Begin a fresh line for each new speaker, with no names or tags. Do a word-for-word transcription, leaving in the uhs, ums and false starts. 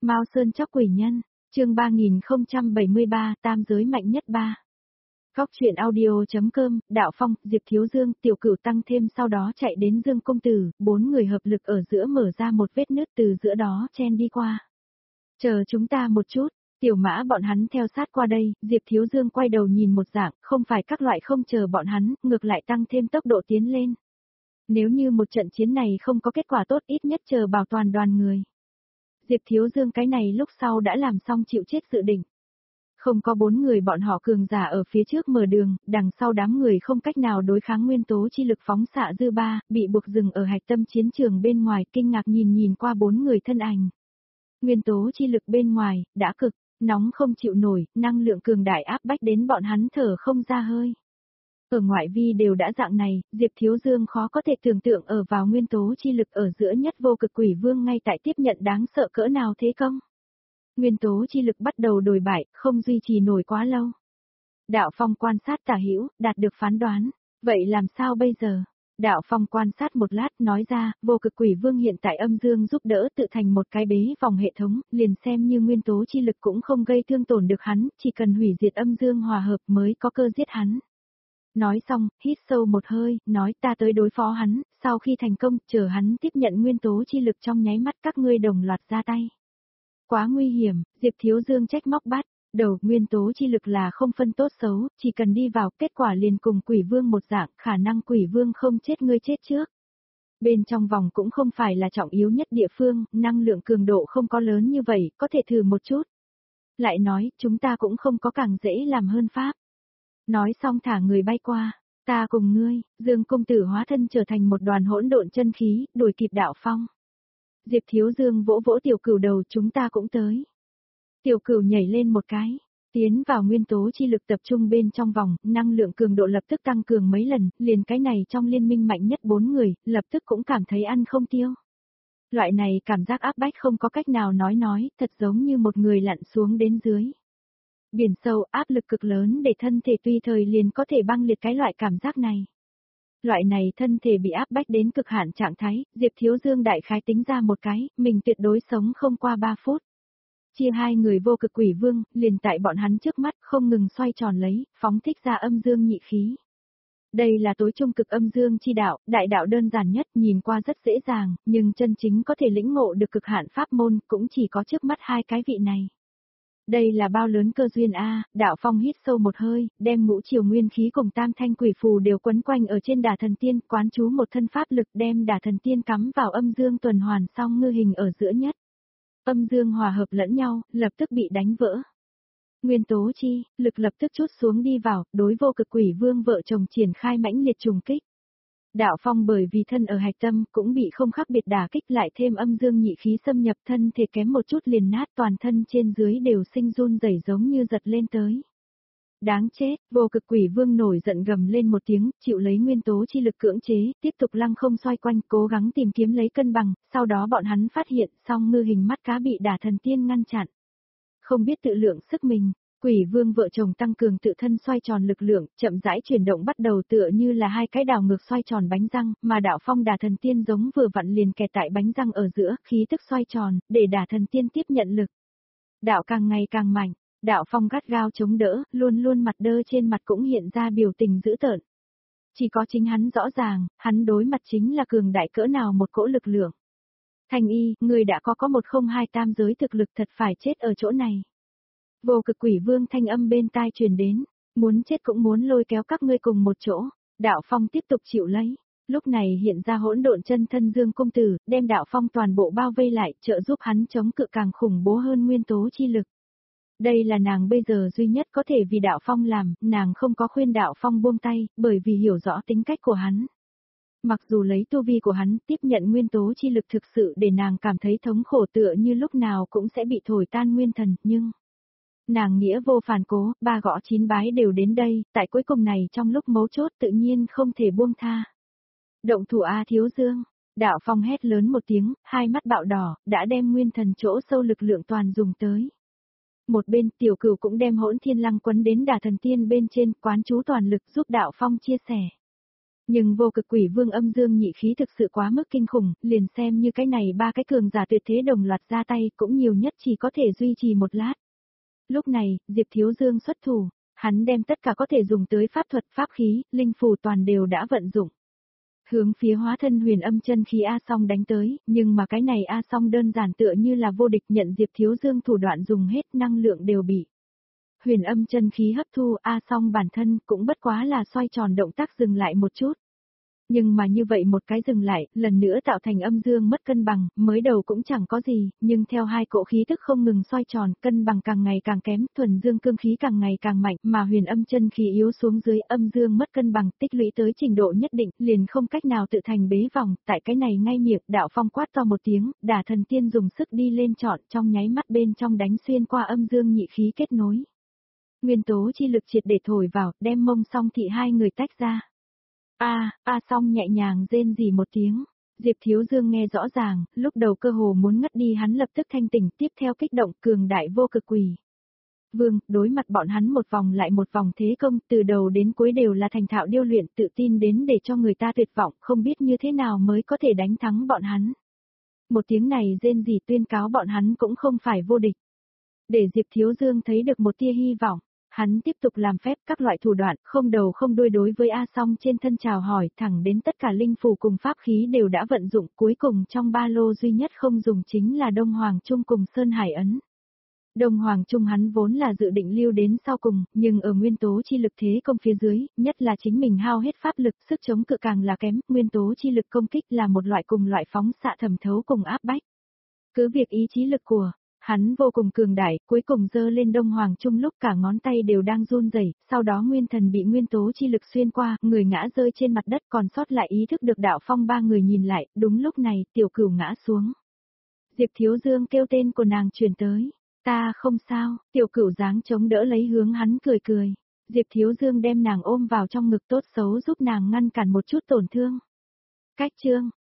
Mao Sơn Chóc Quỷ Nhân, chương ba nghìn không trăm bảy mươi ba, tam giới mạnh nhất ba. Góc truyện audio.com, Đạo Phong, Diệp Thiếu Dương, Tiểu Cửu tăng thêm sau đó chạy đến Dương Công Tử, bốn người hợp lực ở giữa mở ra một vết nứt từ giữa đó chen đi qua. Chờ chúng ta một chút, Tiểu Mã bọn hắn theo sát qua đây, Diệp Thiếu Dương quay đầu nhìn một dạng, không phải các loại không chờ bọn hắn, ngược lại tăng thêm tốc độ tiến lên. Nếu như một trận chiến này không có kết quả tốt ít nhất chờ bảo toàn đoàn người. Diệp Thiếu Dương cái này lúc sau đã làm xong chịu chết dự định. Không có bốn người bọn họ cường giả ở phía trước mở đường, đằng sau đám người không cách nào đối kháng nguyên tố chi lực phóng xạ dư ba, bị buộc dừng ở hạch tâm chiến trường bên ngoài, kinh ngạc nhìn nhìn qua bốn người thân ảnh. Nguyên tố chi lực bên ngoài, đã cực, nóng không chịu nổi, năng lượng cường đại áp bách đến bọn hắn thở không ra hơi. Ở ngoại vi đều đã dạng này, Diệp Thiếu Dương khó có thể tưởng tượng ở vào nguyên tố chi lực ở giữa nhất vô cực quỷ vương ngay tại tiếp nhận đáng sợ cỡ nào thế công. Nguyên tố chi lực bắt đầu đổi bại, không duy trì nổi quá lâu. Đạo Phong quan sát tả hữu, đạt được phán đoán. Vậy làm sao bây giờ? Đạo Phong quan sát một lát nói ra, vô cực quỷ vương hiện tại âm dương giúp đỡ tự thành một cái bế vòng hệ thống, liền xem như nguyên tố chi lực cũng không gây thương tổn được hắn, chỉ cần hủy diệt âm dương hòa hợp mới có cơ giết hắn. Nói xong, hít sâu một hơi, nói ta tới đối phó hắn, sau khi thành công, chờ hắn tiếp nhận nguyên tố chi lực trong nháy mắt các ngươi đồng loạt ra tay. Quá nguy hiểm, Diệp Thiếu Dương trách móc bắt, đầu nguyên tố chi lực là không phân tốt xấu, chỉ cần đi vào, kết quả liền cùng quỷ vương một dạng, khả năng quỷ vương không chết ngươi chết trước. Bên trong vòng cũng không phải là trọng yếu nhất địa phương, năng lượng cường độ không có lớn như vậy, có thể thử một chút. Lại nói, chúng ta cũng không có càng dễ làm hơn pháp. Nói xong thả người bay qua, ta cùng ngươi, Dương Công Tử hóa thân trở thành một đoàn hỗn độn chân khí, đuổi kịp Đạo Phong. Diệp Thiếu Dương vỗ vỗ Tiểu Cửu đầu, chúng ta cũng tới. Tiểu Cửu nhảy lên một cái, tiến vào nguyên tố chi lực tập trung bên trong vòng, năng lượng cường độ lập tức tăng cường mấy lần, liền cái này trong liên minh mạnh nhất bốn người, lập tức cũng cảm thấy ăn không tiêu. Loại này cảm giác áp bách không có cách nào nói nói, thật giống như một người lặn xuống đến dưới. Biển sâu áp lực cực lớn để thân thể tùy thời liền có thể băng liệt cái loại cảm giác này. Loại này thân thể bị áp bách đến cực hạn trạng thái, Diệp Thiếu Dương đại khái tính ra một cái, mình tuyệt đối sống không qua ba phút. Chia hai người vô cực quỷ vương, liền tại bọn hắn trước mắt không ngừng xoay tròn lấy, phóng thích ra âm dương nhị khí. Đây là tối trung cực âm dương chi đạo, đại đạo đơn giản nhất nhìn qua rất dễ dàng, nhưng chân chính có thể lĩnh ngộ được cực hạn pháp môn cũng chỉ có trước mắt hai cái vị này. Đây là bao lớn cơ duyên a, Đạo Phong hít sâu một hơi, đem ngũ triều nguyên khí cùng tam thanh quỷ phù đều quấn quanh ở trên đà thần tiên, quán chú một thân pháp lực đem đà thần tiên cắm vào âm dương tuần hoàn song ngư hình ở giữa nhất. Âm dương hòa hợp lẫn nhau, lập tức bị đánh vỡ. Nguyên tố chi, lực lập tức chút xuống đi vào, đối vô cực quỷ vương vợ chồng triển khai mãnh liệt trùng kích. Đạo Phong bởi vì thân ở hạch tâm cũng bị không khác biệt đả kích lại thêm âm dương nhị khí xâm nhập thân thể kém một chút liền nát toàn thân trên dưới đều sinh run rẩy giống như giật lên tới. Đáng chết, vô cực quỷ vương nổi giận gầm lên một tiếng, chịu lấy nguyên tố chi lực cưỡng chế, tiếp tục lăng không xoay quanh cố gắng tìm kiếm lấy cân bằng, sau đó bọn hắn phát hiện song ngư hình mắt cá bị đả thần tiên ngăn chặn. Không biết tự lượng sức mình. Quỷ vương vợ chồng tăng cường tự thân xoay tròn lực lượng, chậm rãi chuyển động bắt đầu tựa như là hai cái đảo ngược xoay tròn bánh răng, mà Đạo Phong đả thần tiên giống vừa vặn liền kẹt tại bánh răng ở giữa, khí tức xoay tròn, để đả thần tiên tiếp nhận lực. Đạo càng ngày càng mạnh, Đạo Phong gắt gao chống đỡ, luôn luôn mặt đơ trên mặt cũng hiện ra biểu tình dữ tợn. Chỉ có chính hắn rõ ràng, hắn đối mặt chính là cường đại cỡ nào một cỗ lực lượng. Thanh y, người đã có có một không hai tam giới thực lực thật phải chết ở chỗ này. Vô cực quỷ vương thanh âm bên tai truyền đến, muốn chết cũng muốn lôi kéo các ngươi cùng một chỗ. Đạo Phong tiếp tục chịu lấy, lúc này hiện ra hỗn độn chân thân Dương Công Tử, đem Đạo Phong toàn bộ bao vây lại, trợ giúp hắn chống cự càng khủng bố hơn nguyên tố chi lực. Đây là nàng bây giờ duy nhất có thể vì Đạo Phong làm, nàng không có khuyên Đạo Phong buông tay, bởi vì hiểu rõ tính cách của hắn. Mặc dù lấy tu vi của hắn tiếp nhận nguyên tố chi lực thực sự để nàng cảm thấy thống khổ tựa như lúc nào cũng sẽ bị thổi tan nguyên thần, nhưng... Nàng nghĩa vô phản cố, ba gõ chín bái đều đến đây, tại cuối cùng này trong lúc mấu chốt tự nhiên không thể buông tha. Động thủ A Thiếu Dương, Đạo Phong hét lớn một tiếng, hai mắt bạo đỏ, đã đem nguyên thần chỗ sâu lực lượng toàn dùng tới. Một bên Tiểu Cửu cũng đem hỗn thiên lăng quấn đến đà thần tiên bên trên, quán chú toàn lực giúp Đạo Phong chia sẻ. Nhưng vô cực quỷ vương âm dương nhị khí thực sự quá mức kinh khủng, liền xem như cái này ba cái cường giả tuyệt thế đồng loạt ra tay cũng nhiều nhất chỉ có thể duy trì một lát. Lúc này, Diệp Thiếu Dương xuất thủ, hắn đem tất cả có thể dùng tới pháp thuật, pháp khí, linh phù toàn đều đã vận dụng. Hướng phía hóa thân huyền âm chân khí A Song đánh tới, nhưng mà cái này A Song đơn giản tựa như là vô địch, nhận Diệp Thiếu Dương thủ đoạn dùng hết năng lượng đều bị huyền âm chân khí hấp thu. A Song bản thân cũng bất quá là xoay tròn động tác dừng lại một chút. Nhưng mà như vậy một cái dừng lại, lần nữa tạo thành âm dương mất cân bằng, mới đầu cũng chẳng có gì, nhưng theo hai cỗ khí tức không ngừng xoay tròn, cân bằng càng ngày càng kém, thuần dương cương khí càng ngày càng mạnh, mà huyền âm chân khí yếu xuống dưới, âm dương mất cân bằng, tích lũy tới trình độ nhất định, liền không cách nào tự thành bế vòng, tại cái này ngay miệng, Đạo Phong quát to một tiếng, Đả Thần Tiên dùng sức đi lên chọn, trong nháy mắt bên trong đánh xuyên qua âm dương nhị khí kết nối. Nguyên tố chi lực triệt để thổi vào, đem Mông Song Thị hai người tách ra. A, A Song nhẹ nhàng rên rỉ một tiếng. Diệp Thiếu Dương nghe rõ ràng, lúc đầu cơ hồ muốn ngất đi hắn lập tức thanh tỉnh, tiếp theo kích động cường đại vô cực quỷ vương, đối mặt bọn hắn một vòng lại một vòng thế công, từ đầu đến cuối đều là thành thạo điêu luyện, tự tin đến để cho người ta tuyệt vọng, không biết như thế nào mới có thể đánh thắng bọn hắn. Một tiếng này rên rỉ tuyên cáo bọn hắn cũng không phải vô địch. Để Diệp Thiếu Dương thấy được một tia hy vọng. Hắn tiếp tục làm phép các loại thủ đoạn, không đầu không đuôi đối với A Song trên thân chào hỏi, thẳng đến tất cả linh phù cùng pháp khí đều đã vận dụng, cuối cùng trong ba lô duy nhất không dùng chính là Đông Hoàng Trung cùng Sơn Hải Ấn. Đông Hoàng Trung hắn vốn là dự định lưu đến sau cùng, nhưng ở nguyên tố chi lực thế công phía dưới, nhất là chính mình hao hết pháp lực, sức chống cự càng là kém, nguyên tố chi lực công kích là một loại cùng loại phóng xạ thẩm thấu cùng áp bách. Cứ việc ý chí lực của hắn vô cùng cường đại, cuối cùng giơ lên Đông Hoàng Trung lúc cả ngón tay đều đang run rẩy, sau đó nguyên thần bị nguyên tố chi lực xuyên qua, người ngã rơi trên mặt đất, còn sót lại ý thức được Đạo Phong ba người nhìn lại, đúng lúc này, Tiểu Cửu ngã xuống. Diệp Thiếu Dương kêu tên của nàng truyền tới, ta không sao, Tiểu Cửu dáng chống đỡ lấy hướng hắn cười cười. Diệp Thiếu Dương đem nàng ôm vào trong ngực tốt xấu giúp nàng ngăn cản một chút tổn thương. Cách chương